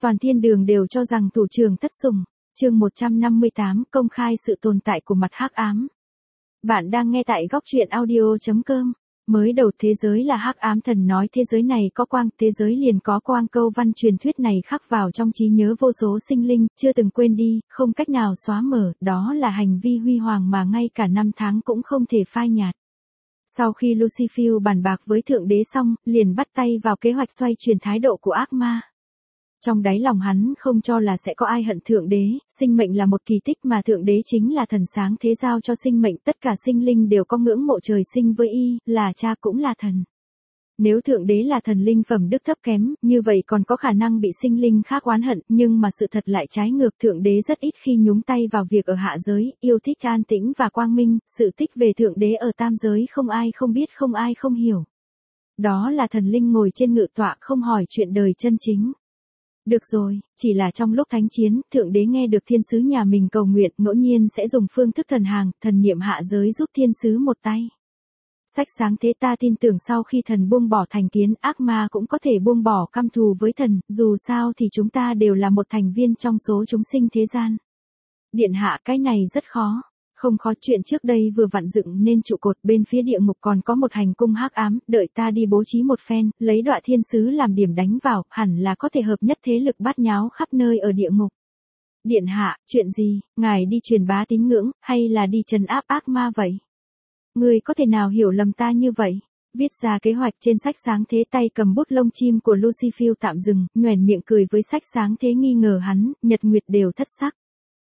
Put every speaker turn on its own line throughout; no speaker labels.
toàn thiên đường đều cho rằng thủ trưởng thất sủng. Chương 158, công khai sự tồn tại của mặt hắc ám. Bạn đang nghe tại góc truyện audio.com. Mới đầu thế giới là hắc ám, thần nói thế giới này có quang, thế giới liền có quang, câu văn truyền thuyết này khắc vào trong trí nhớ vô số sinh linh, chưa từng quên đi, không cách nào xóa mở, đó là hành vi huy hoàng mà ngay cả năm tháng cũng không thể phai nhạt. Sau khi Lucifer bàn bạc với Thượng Đế xong, liền bắt tay vào kế hoạch xoay chuyển thái độ của ác ma. Trong đáy lòng hắn không cho là sẽ có ai hận Thượng Đế, sinh mệnh là một kỳ tích mà Thượng Đế chính là thần sáng thế giao cho sinh mệnh, tất cả sinh linh đều có ngưỡng mộ trời sinh với y, là cha cũng là thần. Nếu Thượng Đế là thần linh phẩm đức thấp kém, như vậy còn có khả năng bị sinh linh khác oán hận, nhưng mà sự thật lại trái ngược, Thượng Đế rất ít khi nhúng tay vào việc ở hạ giới, yêu thích an tĩnh và quang minh, sự tích về Thượng Đế ở tam giới không ai không biết, không ai không hiểu. Đó là thần linh ngồi trên ngự tọa không hỏi chuyện đời chân chính. Được rồi, chỉ là trong lúc thánh chiến, Thượng Đế nghe được thiên sứ nhà mình cầu nguyện, ngẫu nhiên sẽ dùng phương thức thần hàng, thần niệm hạ giới giúp thiên sứ một tay. Sách sáng thế ta tin tưởng sau khi thần buông bỏ thành kiến, ác ma cũng có thể buông bỏ căm thù với thần, dù sao thì chúng ta đều là một thành viên trong số chúng sinh thế gian. Điện hạ, cái này rất khó. Không khó, chuyện trước đây vừa vặn dựng nên trụ cột, bên phía địa ngục còn có một hành cung hắc ám, đợi ta đi bố trí một phen, lấy Đọa Thiên Sứ làm điểm đánh vào, hẳn là có thể hợp nhất thế lực bát nháo khắp nơi ở địa ngục. Điện hạ, chuyện gì, ngài đi truyền bá tín ngưỡng, hay là đi trấn áp ác ma vậy? Người có thể nào hiểu lầm ta như vậy? Viết ra kế hoạch trên sách sáng thế, tay cầm bút lông chim của Lucifer tạm dừng, nhoẻn miệng cười với sách sáng thế, nghi ngờ hắn, nhật nguyệt đều thất sắc.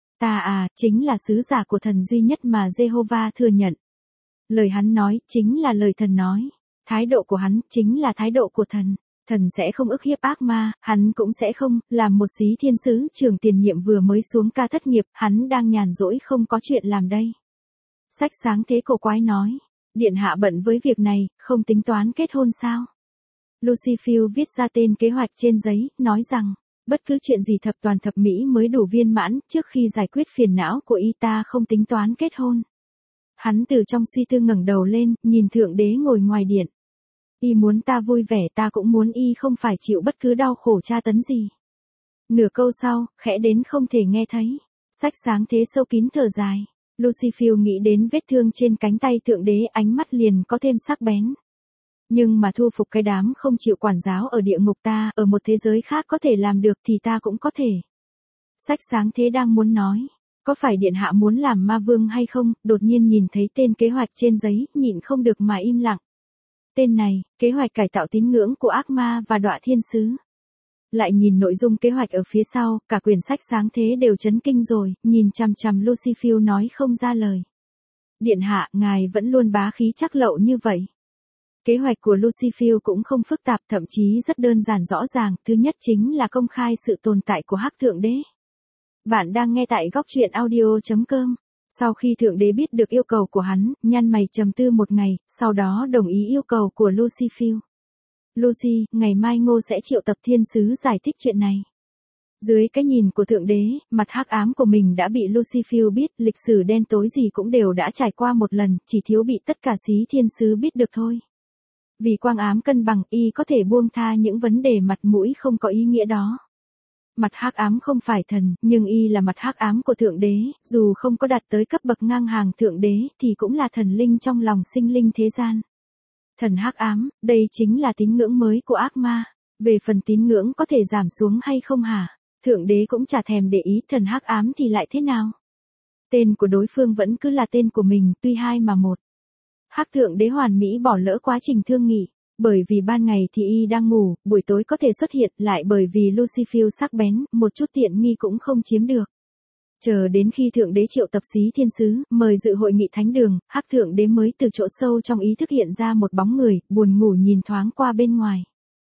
Ta chính là sứ giả của thần duy nhất mà Jehovah thừa nhận. Lời hắn nói, chính là lời thần nói. Thái độ của hắn, chính là thái độ của thần. Thần sẽ không ức hiếp ác ma, hắn cũng sẽ không, làm một xí thiên sứ, trưởng tiền nhiệm vừa mới xuống ca thất nghiệp, hắn đang nhàn rỗi không có chuyện làm đây. Sách sáng thế cổ quái nói, điện hạ bận với việc này, không tính toán kết hôn sao? Lucifer viết ra tên kế hoạch trên giấy, nói rằng, bất cứ chuyện gì thập toàn thập mỹ mới đủ viên mãn, trước khi giải quyết phiền não của y ta không tính toán kết hôn. Hắn từ trong suy tư ngẩng đầu lên, nhìn Thượng Đế ngồi ngoài điện. Y muốn ta vui vẻ, ta cũng muốn y không phải chịu bất cứ đau khổ tra tấn gì. Nửa câu sau, khẽ đến không thể nghe thấy. Sách sáng thế sâu kín thở dài. Lucifer nghĩ đến vết thương trên cánh tay Thượng Đế, ánh mắt liền có thêm sắc bén. Nhưng mà thu phục cái đám không chịu quản giáo ở địa ngục ta, ở một thế giới khác có thể làm được thì ta cũng có thể. Sách sáng thế đang muốn nói, có phải điện hạ muốn làm ma vương hay không, đột nhiên nhìn thấy tên kế hoạch trên giấy, nhịn không được mà im lặng. Tên này, kế hoạch cải tạo tín ngưỡng của ác ma và Đọa Thiên Sứ. Lại nhìn nội dung kế hoạch ở phía sau, cả quyển sách sáng thế đều chấn kinh rồi, nhìn chằm chằm Lucifer nói không ra lời. Điện hạ, ngài vẫn luôn bá khí chắc lậu như vậy. Kế hoạch của Lucifer cũng không phức tạp, thậm chí rất đơn giản rõ ràng, thứ nhất chính là công khai sự tồn tại của hắc Thượng Đế. Bạn đang nghe tại góc truyện audio.com. Sau khi Thượng Đế biết được yêu cầu của hắn, nhăn mày trầm tư một ngày, sau đó đồng ý yêu cầu của Lucifer. Lucy, ngày mai Ngô sẽ triệu tập thiên sứ giải thích chuyện này. Dưới cái nhìn của Thượng Đế, mặt hắc ám của mình đã bị Lucifer biết, lịch sử đen tối gì cũng đều đã trải qua một lần, chỉ thiếu bị tất cả xí thiên sứ biết được thôi. Vì quang ám cân bằng, y có thể buông tha những vấn đề mặt mũi không có ý nghĩa đó. Mặt hắc ám không phải thần, nhưng y là mặt hắc ám của Thượng Đế, dù không có đạt tới cấp bậc ngang hàng Thượng Đế, thì cũng là thần linh trong lòng sinh linh thế gian. Thần hắc ám, đây chính là tín ngưỡng mới của ác ma. Về phần tín ngưỡng có thể giảm xuống hay không hả? Thượng Đế cũng chả thèm để ý, thần hắc ám thì lại thế nào? Tên của đối phương vẫn cứ là tên của mình, tuy hai mà một. Hắc Thượng Đế hoàn mỹ bỏ lỡ quá trình thương nghị, bởi vì ban ngày thì y đang ngủ, buổi tối có thể xuất hiện, lại bởi vì Lucifer sắc bén, một chút tiện nghi cũng không chiếm được. Chờ đến khi Thượng Đế triệu tập xí thiên sứ, mời dự hội nghị thánh đường, Hắc Thượng Đế mới từ chỗ sâu trong ý thức hiện ra một bóng người, buồn ngủ nhìn thoáng qua bên ngoài.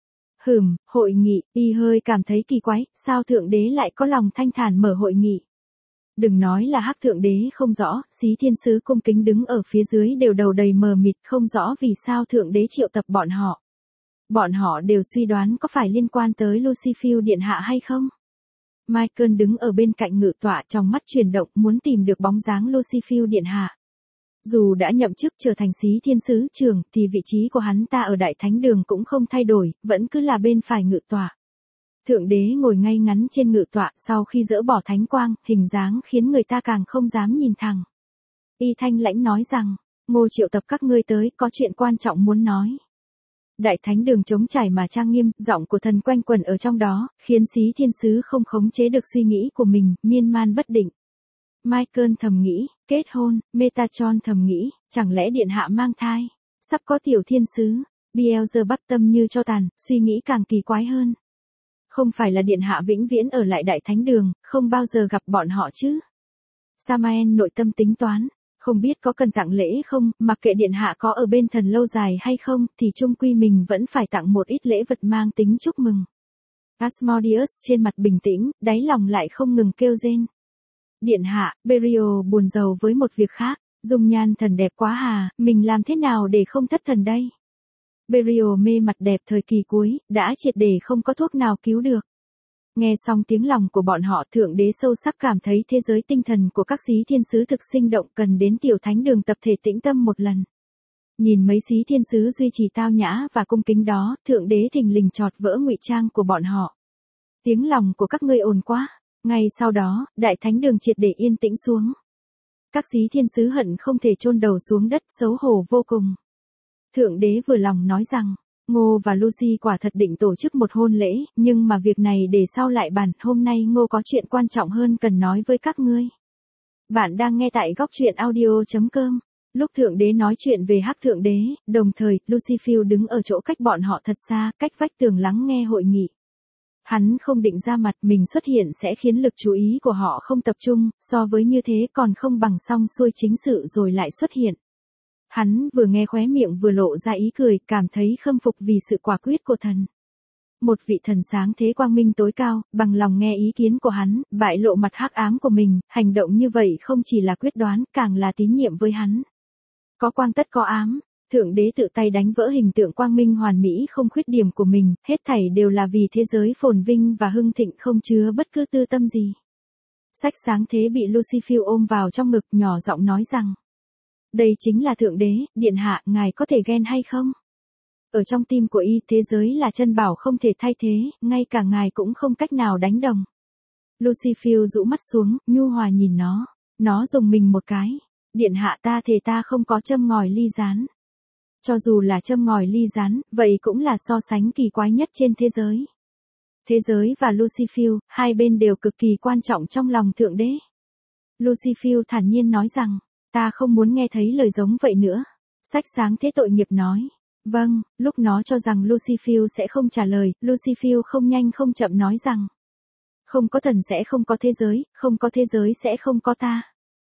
Hội nghị, y hơi cảm thấy kỳ quái, sao Thượng Đế lại có lòng thanh thản mở hội nghị. Đừng nói là Hắc Thượng Đế không rõ, xí thiên sứ cung kính đứng ở phía dưới đều đầu đầy mờ mịt, không rõ vì sao Thượng Đế triệu tập bọn họ. Bọn họ đều suy đoán có phải liên quan tới Lucifer điện hạ hay không. Michael đứng ở bên cạnh ngự tọa, trong mắt chuyển động, muốn tìm được bóng dáng Lucifer điện hạ. Dù đã nhậm chức trở thành xí thiên sứ trưởng, thì vị trí của hắn ta ở Đại Thánh Đường cũng không thay đổi, vẫn cứ là bên phải ngự tọa. Thượng đế ngồi ngay ngắn trên ngự tọa sau khi dỡ bỏ thánh quang, hình dáng khiến người ta càng không dám nhìn thẳng. Y thanh lãnh nói rằng, Ngô triệu tập các ngươi tới, có chuyện quan trọng muốn nói. Đại thánh đường trống trải mà trang nghiêm, giọng của thần quanh quẩn ở trong đó, khiến Xí Thiên Sứ không khống chế được suy nghĩ của mình, miên man bất định. Michael thầm nghĩ, kết hôn, Metatron thầm nghĩ, chẳng lẽ điện hạ mang thai, sắp có tiểu thiên sứ. Beelzebub tâm như cho tàn, suy nghĩ càng kỳ quái hơn. Không phải là điện hạ vĩnh viễn ở lại đại thánh đường, không bao giờ gặp bọn họ chứ. Samael nội tâm tính toán, không biết có cần tặng lễ không, mặc kệ điện hạ có ở bên thần lâu dài hay không, thì chung quy mình vẫn phải tặng một ít lễ vật mang tính chúc mừng. Asmodeus trên mặt bình tĩnh, đáy lòng lại không ngừng kêu rên. Điện hạ, Berio buồn rầu với một việc khác, dung nhan thần đẹp quá hà, mình làm thế nào để không thất thần đây? Berio mê mặt đẹp thời kỳ cuối, đã triệt để không có thuốc nào cứu được. Nghe xong tiếng lòng của bọn họ, thượng đế sâu sắc cảm thấy thế giới tinh thần của các xí thiên sứ thực sinh động, cần đến tiểu thánh đường tập thể tĩnh tâm một lần. Nhìn mấy xí thiên sứ duy trì tao nhã và cung kính đó, thượng đế thình lình chọt vỡ ngụy trang của bọn họ. Tiếng lòng của các ngươi ồn quá. Ngay sau đó, đại thánh đường triệt để yên tĩnh xuống. Các xí thiên sứ hận không thể chôn đầu xuống đất, xấu hổ vô cùng. Thượng đế vừa lòng nói rằng, Ngô và Lucy quả thật định tổ chức một hôn lễ, nhưng mà việc này để sau lại bàn, hôm nay Ngô có chuyện quan trọng hơn cần nói với các ngươi. Bạn đang nghe tại góc truyện audio.com. Lúc thượng đế nói chuyện về hắc thượng đế, đồng thời, Lucifer đứng ở chỗ cách bọn họ thật xa, cách vách tường lắng nghe hội nghị. Hắn không định ra mặt, mình xuất hiện sẽ khiến lực chú ý của họ không tập trung, so với như thế còn không bằng xong xuôi chính sự rồi lại xuất hiện. Hắn vừa nghe khóe miệng vừa lộ ra ý cười, cảm thấy khâm phục vì sự quả quyết của thần. Một vị thần sáng thế quang minh tối cao, bằng lòng nghe ý kiến của hắn, bại lộ mặt hắc ám của mình, hành động như vậy không chỉ là quyết đoán, càng là tín nhiệm với hắn. Có quang tất có ám, thượng đế tự tay đánh vỡ hình tượng quang minh hoàn mỹ không khuyết điểm của mình, hết thảy đều là vì thế giới phồn vinh và hưng thịnh không chứa bất cứ tư tâm gì. Sách sáng thế bị Lucifer ôm vào trong ngực, nhỏ giọng nói rằng, đây chính là thượng đế, điện hạ, ngài có thể ghen hay không? Ở trong tim của y, thế giới là chân bảo không thể thay thế, ngay cả ngài cũng không cách nào đánh đồng. Lucifer rũ mắt xuống, nhu hòa nhìn nó rùng mình một cái. Điện hạ, ta thề ta không có châm ngòi ly gián. Cho dù là châm ngòi ly gián, vậy cũng là so sánh kỳ quái nhất trên thế giới. Thế giới và Lucifer, hai bên đều cực kỳ quan trọng trong lòng thượng đế. Lucifer thản nhiên nói rằng, ta không muốn nghe thấy lời giống vậy nữa. Sách sáng thế tội nghiệp nói. Vâng, lúc nó cho rằng Lucifer sẽ không trả lời, Lucifer không nhanh không chậm nói rằng, không có thần sẽ không có thế giới, không có thế giới sẽ không có ta.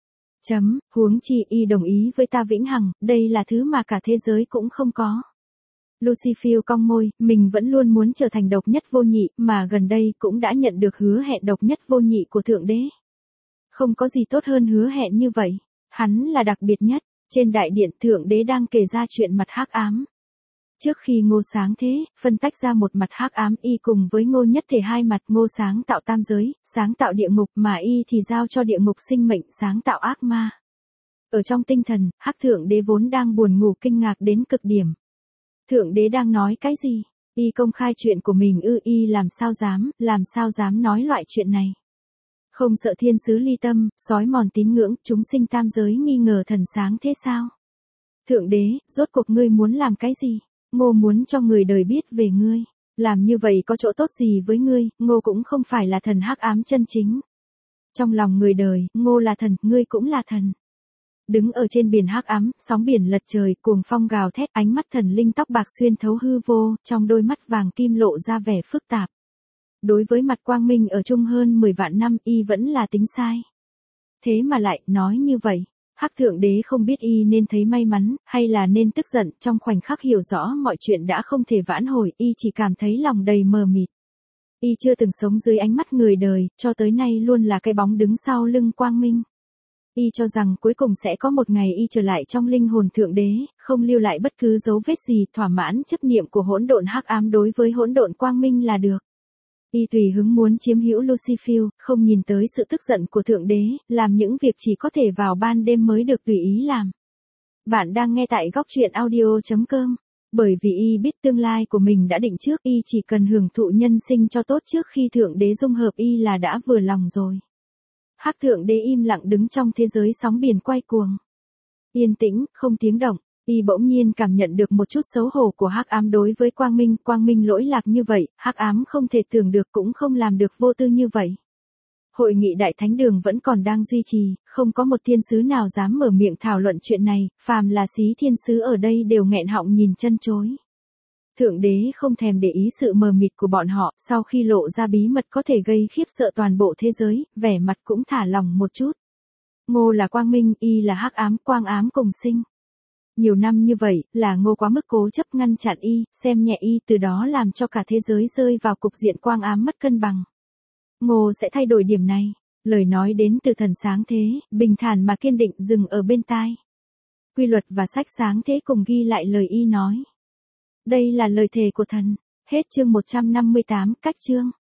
Huống chi y đồng ý với ta vĩnh hằng, đây là thứ mà cả thế giới cũng không có. Lucifer cong môi, mình vẫn luôn muốn trở thành độc nhất vô nhị, mà gần đây cũng đã nhận được hứa hẹn độc nhất vô nhị của thượng đế. Không có gì tốt hơn hứa hẹn như vậy, hắn là đặc biệt nhất. Trên đại điện, thượng đế đang kể ra chuyện mặt hắc ám. Trước khi Ngô sáng thế, phân tách ra một mặt hắc ám, y cùng với Ngô nhất thể hai mặt, Ngô sáng tạo tam giới, sáng tạo địa ngục, mà y thì giao cho địa ngục sinh mệnh, sáng tạo ác ma. Ở trong tinh thần, hắc thượng đế vốn đang buồn ngủ kinh ngạc đến cực điểm. Thượng đế đang nói cái gì? Y công khai chuyện của mình ư? Y làm sao dám nói loại chuyện này? Không sợ thiên sứ ly tâm, xói mòn tín ngưỡng, chúng sinh tam giới nghi ngờ thần sáng thế sao? Thượng đế, rốt cuộc ngươi muốn làm cái gì? Ngô muốn cho người đời biết về ngươi. Làm như vậy có chỗ tốt gì với ngươi? Ngô cũng không phải là thần hắc ám chân chính. Trong lòng người đời, Ngô là thần, ngươi cũng là thần. Đứng ở trên biển hắc ám, sóng biển lật trời, cuồng phong gào thét, ánh mắt thần linh tóc bạc xuyên thấu hư vô, trong đôi mắt vàng kim lộ ra vẻ phức tạp. Đối với mặt quang minh ở chung hơn 10 vạn năm, y vẫn là tính sai. Thế mà lại nói như vậy. Hắc thượng đế không biết y nên thấy may mắn, hay là nên tức giận, trong khoảnh khắc hiểu rõ mọi chuyện đã không thể vãn hồi, y chỉ cảm thấy lòng đầy mờ mịt. Y chưa từng sống dưới ánh mắt người đời, cho tới nay luôn là cái bóng đứng sau lưng quang minh. Y cho rằng cuối cùng sẽ có một ngày y trở lại trong linh hồn thượng đế, không lưu lại bất cứ dấu vết gì, thỏa mãn chấp niệm của hỗn độn hắc ám đối với hỗn độn quang minh là được. Y tùy hứng muốn chiếm hữu Lucifer, không nhìn tới sự tức giận của thượng đế, làm những việc chỉ có thể vào ban đêm mới được tùy ý làm. Bạn đang nghe tại góc truyện audio.com. Bởi vì y biết tương lai của mình đã định trước, y chỉ cần hưởng thụ nhân sinh cho tốt trước khi Thượng Đế dung hợp y là đã vừa lòng rồi. Hắc Thượng Đế im lặng đứng trong thế giới sóng biển quay cuồng. Yên tĩnh, không tiếng động, y bỗng nhiên cảm nhận được một chút xấu hổ của Hắc Ám đối với Quang Minh lỗi lạc như vậy, Hắc Ám không thể tưởng được cũng không làm được vô tư như vậy. Hội nghị Đại Thánh Đường vẫn còn đang duy trì, không có một thiên sứ nào dám mở miệng thảo luận chuyện này, phàm là xí thiên sứ ở đây đều nghẹn họng nhìn chân chối. Thượng Đế không thèm để ý sự mờ mịt của bọn họ, sau khi lộ ra bí mật có thể gây khiếp sợ toàn bộ thế giới, vẻ mặt cũng thả lỏng một chút. Ngô là quang minh, y là hắc ám, quang ám cùng sinh. Nhiều năm như vậy, là Ngô quá mức cố chấp ngăn chặn y, xem nhẹ y, từ đó làm cho cả thế giới rơi vào cục diện quang ám mất cân bằng. Ngô sẽ thay đổi điểm này. Lời nói đến từ thần sáng thế, bình thản mà kiên định dừng ở bên tai. Quy luật và sách sáng thế cùng ghi lại lời y nói. Đây là lời thề của thần. Hết chương 158, cách chương.